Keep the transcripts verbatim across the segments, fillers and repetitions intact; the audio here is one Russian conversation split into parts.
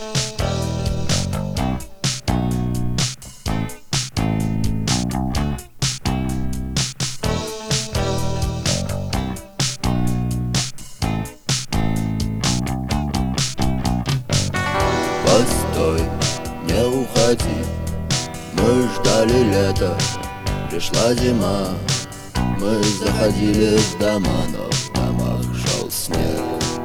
Постой, не уходи, мы ждали лета, пришла зима. Мы заходили в дома, но в домах шел снег.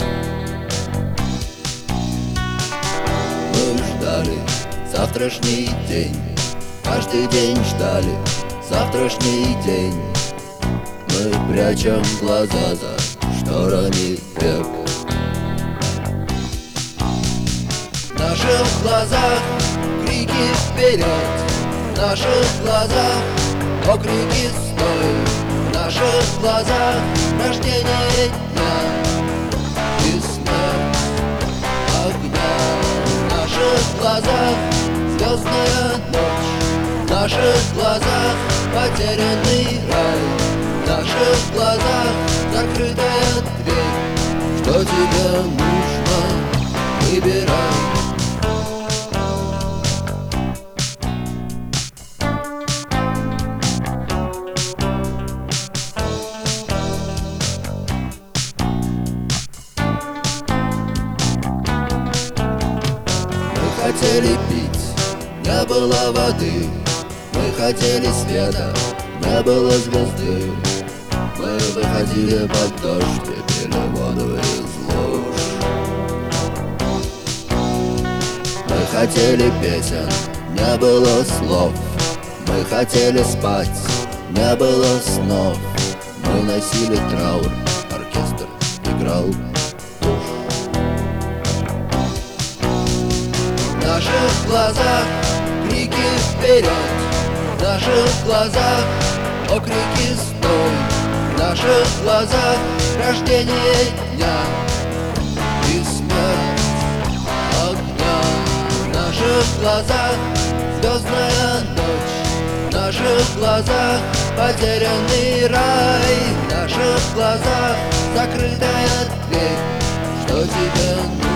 Мы ждали завтрашний день, каждый день ждали завтрашний день. Мы прячем глаза за шторами век. В наших глазах крики вперед, в наших глазах окрики стой, в наших глазах рождение дня и смерть огня. В наших глазах звездная ночь, в наших глазах потерянный рай, в наших глазах закрытая дверь. Что тебе нужно, выбирай. Мы хотели пить, не было воды. Мы хотели света, не было звезды. Мы выходили под дождь и пили воду из луж. Мы хотели песен, не было слов. Мы хотели спать, не было снов. Мы носили траур, оркестр играл. В наших глазах крики вперед, в наших глазах окрики стой, в наших глазах рождение дня и смерть огня. В наших глазах звездная ночь, в наших глазах потерянный рай, в наших глазах закрытая дверь. Что тебе нужно?